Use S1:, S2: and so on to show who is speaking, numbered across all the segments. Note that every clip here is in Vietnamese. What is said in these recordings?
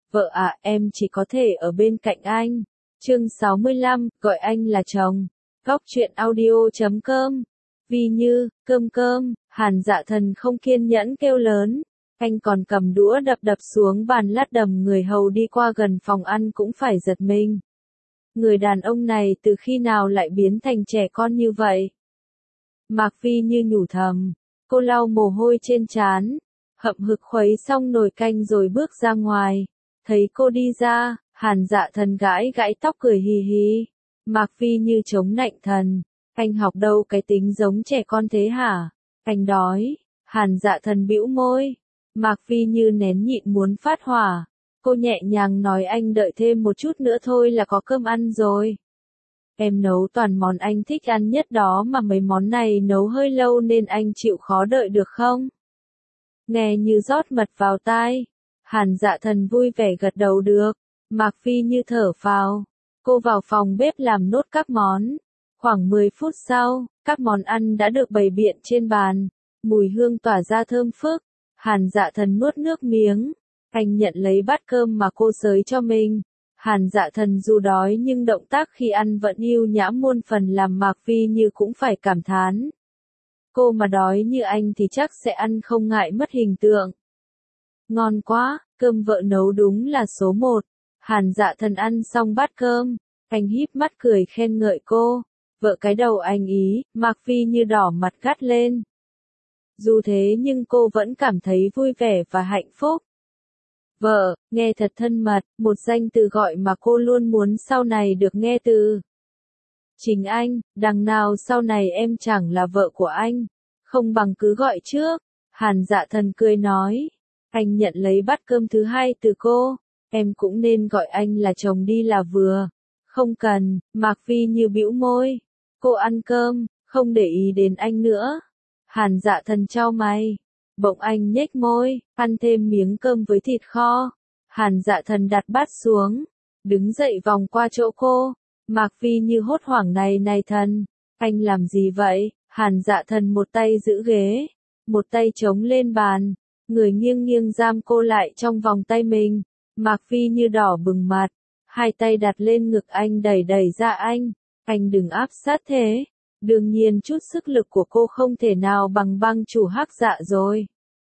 S1: Vợ à, em chỉ có thể ở bên cạnh anh. Chương 65, gọi anh là chồng. Góc truyện audio.com. Vì Như, cơm cơm, Hàn Dạ Thần không kiên nhẫn kêu lớn. Anh còn cầm đũa đập đập xuống bàn lát đầm, người hầu đi qua gần phòng ăn cũng phải giật mình. Người đàn ông này từ khi nào lại biến thành trẻ con như vậy? Mạc Phi Như nhủ thầm. Cô lau mồ hôi trên trán, hậm hực khuấy xong nồi canh rồi bước ra ngoài. Thấy cô đi ra, Hàn Dạ Thần gãi gãi tóc cười hì hì. Mạc Phi Như chống nạnh thần. Anh học đâu cái tính giống trẻ con thế hả? Anh đói. Hàn Dạ Thần bĩu môi. Mạc Phi Như nén nhịn muốn phát hỏa. Cô nhẹ nhàng nói anh đợi thêm một chút nữa thôi là có cơm ăn rồi. Em nấu toàn món anh thích ăn nhất đó mà mấy món này nấu hơi lâu nên anh chịu khó đợi được không? Nghe như rót mật vào tai. Hàn Dạ Thần vui vẻ gật đầu được. Mạc Phi Như thở phào. Cô vào phòng bếp làm nốt các món. Khoảng 10 phút sau, các món ăn đã được bày biện trên bàn. Mùi hương tỏa ra thơm phức. Hàn Dạ Thần nuốt nước miếng. Anh nhận lấy bát cơm mà cô xới cho mình. Hàn Dạ Thần dù đói nhưng động tác khi ăn vẫn yêu nhã muôn phần làm Mạc Phi Như cũng phải cảm thán. Cô mà đói như anh thì chắc sẽ ăn không ngại mất hình tượng. Ngon quá, cơm vợ nấu đúng là số 1. Hàn Dạ Thần ăn xong bát cơm, anh híp mắt cười khen ngợi cô. Vợ cái đầu anh ý, Mạc Phi Như đỏ mặt gắt lên. Dù thế nhưng cô vẫn cảm thấy vui vẻ và hạnh phúc. Vợ, nghe thật thân mật, một danh từ gọi mà cô luôn muốn sau này được nghe từ chính anh. Đằng nào sau này em chẳng là vợ của anh, không bằng cứ gọi trước. Hàn Dạ Thần cười nói. Anh nhận lấy bát cơm thứ hai từ cô. Em cũng nên gọi anh là chồng đi là vừa. Không cần. Mạc Phi Như bĩu môi. Cô ăn cơm, không để ý đến anh nữa. Hàn Dạ Thần chau mày. Bỗng anh nhếch môi, ăn thêm miếng cơm với thịt kho. Hàn Dạ Thần đặt bát xuống, đứng dậy vòng qua chỗ cô. Mạc Phi Như hốt hoảng này thần, anh làm gì vậy? Hàn Dạ Thần một tay giữ ghế, một tay chống lên bàn, người nghiêng nghiêng giam cô lại trong vòng tay mình. Mạc Phi Như đỏ bừng mặt, hai tay đặt lên ngực anh đẩy ra anh đừng áp sát thế. Đương nhiên chút sức lực của cô không thể nào bằng băng chủ Hắc Dạ rồi.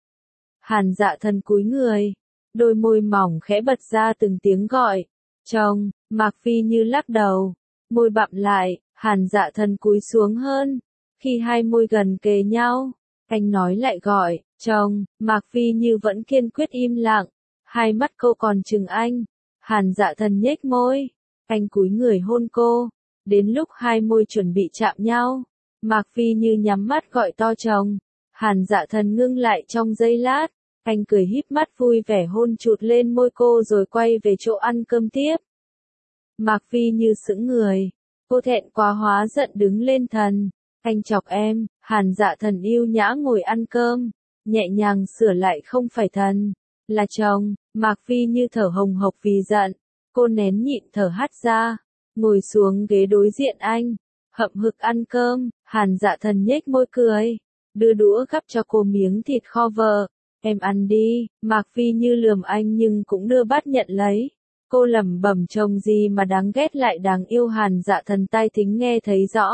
S1: Hàn Dạ Thần cúi người, đôi môi mỏng khẽ bật ra từng tiếng gọi. Chồng. Mạc Phi Như lắc đầu, môi bặm lại. Hàn Dạ Thần cúi xuống hơn. Khi hai môi gần kề nhau, anh nói lại gọi, chồng. Mạc Phi Như vẫn kiên quyết im lặng, hai mắt cô còn trừng anh. Hàn Dạ Thần nhếch môi, anh cúi người hôn cô. Đến lúc hai môi chuẩn bị chạm nhau, Mạc Phi Như nhắm mắt gọi to chồng. Hàn Dạ Thần ngưng lại trong giây lát, anh cười híp mắt vui vẻ hôn chụt lên môi cô rồi quay về chỗ ăn cơm tiếp. Mạc Phi Như sững người, cô thẹn quá hóa giận đứng lên thần. Anh chọc em. Hàn Dạ Thần yêu nhã ngồi ăn cơm, nhẹ nhàng sửa lại không phải thần, là chồng. Mạc Phi Như thở hồng hộc vì giận, cô nén nhịn thở hắt ra, ngồi xuống ghế đối diện anh, hậm hực ăn cơm. Hàn Dạ Thần nhếch môi cười, đưa đũa gắp cho cô miếng thịt kho. Vợ, em ăn đi. Mạc Phi Như lườm anh nhưng cũng đưa bát nhận lấy. Cô lẩm bẩm chồng gì mà đáng ghét lại đáng yêu. Hàn Dạ Thần tai thính nghe thấy rõ.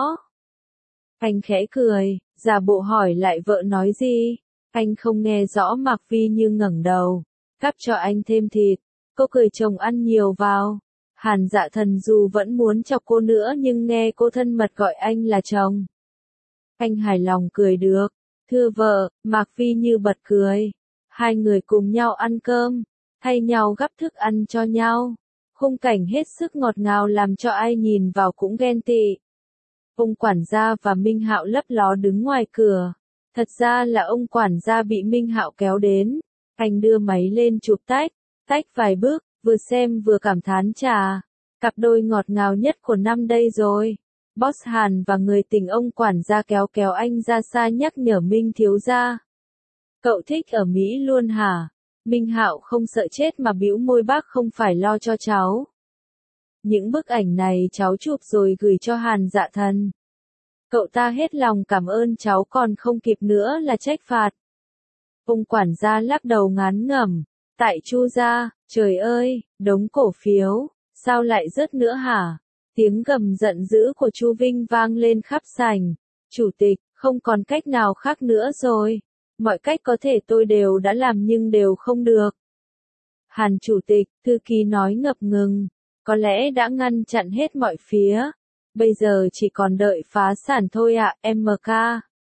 S1: Anh khẽ cười, giả bộ hỏi lại vợ nói gì. Anh không nghe rõ. Mạc Phi Như ngẩng đầu, gắp cho anh thêm thịt. Cô cười chồng ăn nhiều vào. Hàn Dạ Thần dù vẫn muốn chọc cô nữa nhưng nghe cô thân mật gọi anh là chồng, anh hài lòng cười được. Thưa vợ. Mạc Phi Như bật cười. Hai người cùng nhau ăn cơm, thay nhau gắp thức ăn cho nhau. Khung cảnh hết sức ngọt ngào làm cho ai nhìn vào cũng ghen tị. Ông quản gia và Minh Hạo lấp ló đứng ngoài cửa. Thật ra là ông quản gia bị Minh Hạo kéo đến. Anh đưa máy lên chụp tách vài bước, vừa xem vừa cảm thán chà, cặp đôi ngọt ngào nhất của năm đây rồi. Boss Hàn và người tình ông quản gia kéo anh ra xa nhắc nhở Minh thiếu gia. Cậu thích ở Mỹ luôn hả? Minh Hạo không sợ chết mà bĩu môi bác không phải lo cho cháu. Những bức ảnh này cháu chụp rồi gửi cho Hàn Dạ Thần. Cậu ta hết lòng cảm ơn cháu còn không kịp nữa là trách phạt. Ông quản gia lắc đầu ngán ngẩm. Tại Chu gia, trời ơi, đống cổ phiếu, sao lại rớt nữa hả? Tiếng gầm giận dữ của Chu Vinh vang lên khắp sảnh. Chủ tịch, không còn cách nào khác nữa rồi. Mọi cách có thể tôi đều đã làm nhưng đều không được. Hàn chủ tịch, thư ký nói ngập ngừng. Có lẽ đã ngăn chặn hết mọi phía. Bây giờ chỉ còn đợi phá sản thôi ạ, MK.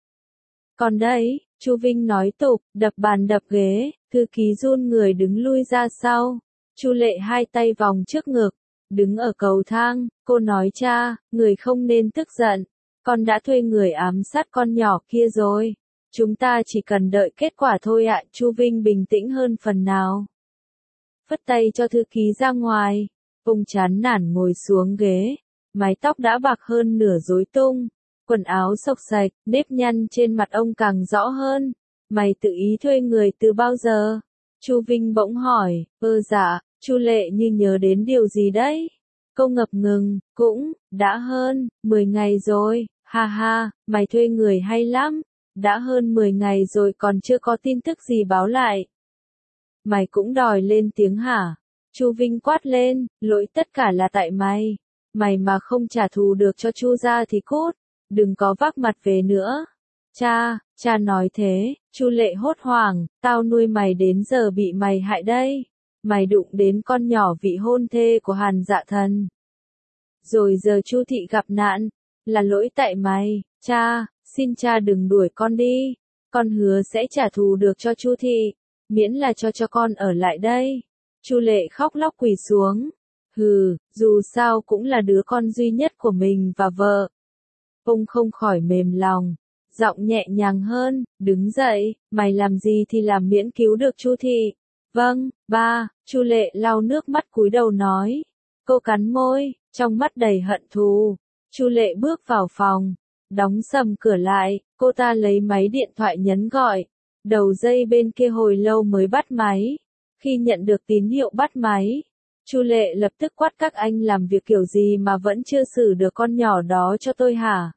S1: Còn đấy, Chu Vinh nói tục, đập bàn đập ghế, thư ký run người đứng lui ra sau. Chu Lệ hai tay vòng trước ngực, đứng ở cầu thang, cô nói cha, người không nên tức giận. Con đã thuê người ám sát con nhỏ kia rồi. Chúng ta chỉ cần đợi kết quả thôi ạ. Chu Vinh bình tĩnh hơn phần nào. Phất tay cho thư ký ra ngoài. Ông chán nản ngồi xuống ghế. Mái tóc đã bạc hơn nửa rối tung. Quần áo xộc xạch, nếp nhăn trên mặt ông càng rõ hơn. Mày tự ý thuê người từ bao giờ? Chu Vinh bỗng hỏi. Dạ. Chu Lệ như nhớ đến điều gì đấy? Cô ngập ngừng, cũng, đã hơn, 10 ngày rồi, ha ha, mày thuê người hay lắm, đã hơn 10 ngày rồi còn chưa có tin tức gì báo lại. Mày cũng đòi lên tiếng hả? Chu Vinh quát lên, lỗi tất cả là tại mày. Mày mà không trả thù được cho Chu gia thì cút, đừng có vác mặt về nữa. Cha nói thế, Chu Lệ hốt hoảng, tao nuôi mày đến giờ bị mày hại đây. Mày đụng đến con nhỏ vị hôn thê của Hàn Dạ Thần. Rồi giờ Chu thị gặp nạn, là lỗi tại mày. Xin cha đừng đuổi con đi. Con hứa sẽ trả thù được cho Chu thị, miễn là cho con ở lại đây. Chu Lệ khóc lóc quỳ xuống. Dù sao cũng là đứa con duy nhất của mình và vợ. Ông không khỏi mềm lòng, giọng nhẹ nhàng hơn, đứng dậy, mày làm gì thì làm miễn cứu được Chu thị. Vâng, ba, Chu Lệ lau nước mắt cúi đầu nói. Cô cắn môi, trong mắt đầy hận thù. Chu Lệ bước vào phòng, đóng sầm cửa lại, cô ta lấy máy điện thoại nhấn gọi. Đầu dây bên kia hồi lâu mới bắt máy. Khi nhận được tín hiệu bắt máy, Chu Lệ lập tức quát các anh làm việc kiểu gì mà vẫn chưa xử được con nhỏ đó cho tôi hả?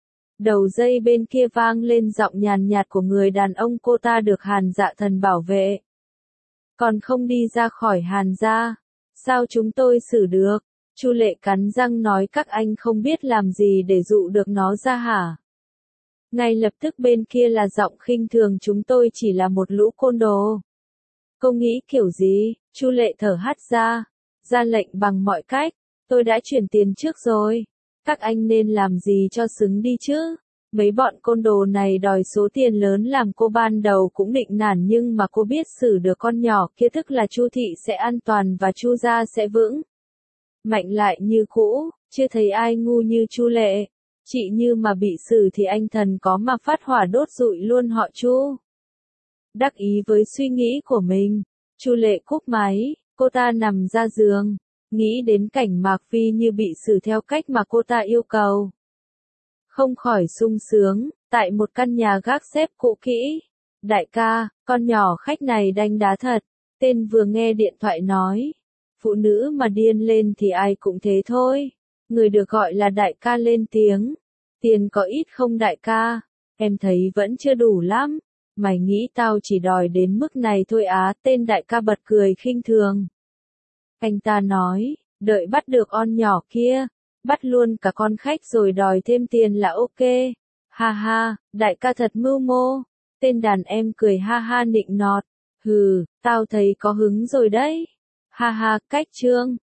S1: Đầu dây bên kia vang lên giọng nhàn nhạt của người đàn ông cô ta được Hàn Dạ Thần bảo vệ. Còn không đi ra khỏi Hàn gia, sao chúng tôi xử được? Chu Lệ cắn răng nói các anh không biết làm gì để dụ được nó ra hả? Ngay lập tức bên kia là giọng khinh thường chúng tôi chỉ là một lũ côn đồ. Cô nghĩ kiểu gì? Chu Lệ thở hắt ra lệnh bằng mọi cách, tôi đã chuyển tiền trước rồi. Các anh nên làm gì cho xứng đi chứ? Mấy bọn côn đồ này đòi số tiền lớn làm cô ban đầu cũng định nản nhưng mà cô biết xử được con nhỏ kia tức là Chu thị sẽ an toàn và Chu gia sẽ vững. Mạnh lại như cũ, chưa thấy ai ngu như Chu Lệ. Chị như mà bị xử thì anh thần có mà phát hỏa đốt rụi luôn họ Chu. Đắc ý với suy nghĩ của mình, Chu Lệ cúp máy, cô ta nằm ra giường, nghĩ đến cảnh Mạc Phi như bị xử theo cách mà cô ta yêu cầu. Không khỏi sung sướng, tại một căn nhà gác xếp cũ kỹ. Đại ca, con nhỏ khách này đanh đá thật. Tên vừa nghe điện thoại nói. Phụ nữ mà điên lên thì ai cũng thế thôi. Người được gọi là đại ca lên tiếng. Tiền có ít không đại ca? Em thấy vẫn chưa đủ lắm. Mày nghĩ tao chỉ đòi đến mức này thôi á? Tên đại ca bật cười khinh thường. Anh ta nói, đợi bắt được on nhỏ kia. Bắt luôn cả con khách rồi đòi thêm tiền là ok. Ha ha, đại ca thật mưu mô. Tên đàn em cười ha ha nịnh nọt. Tao thấy có hứng rồi đấy. Ha ha, cách trương.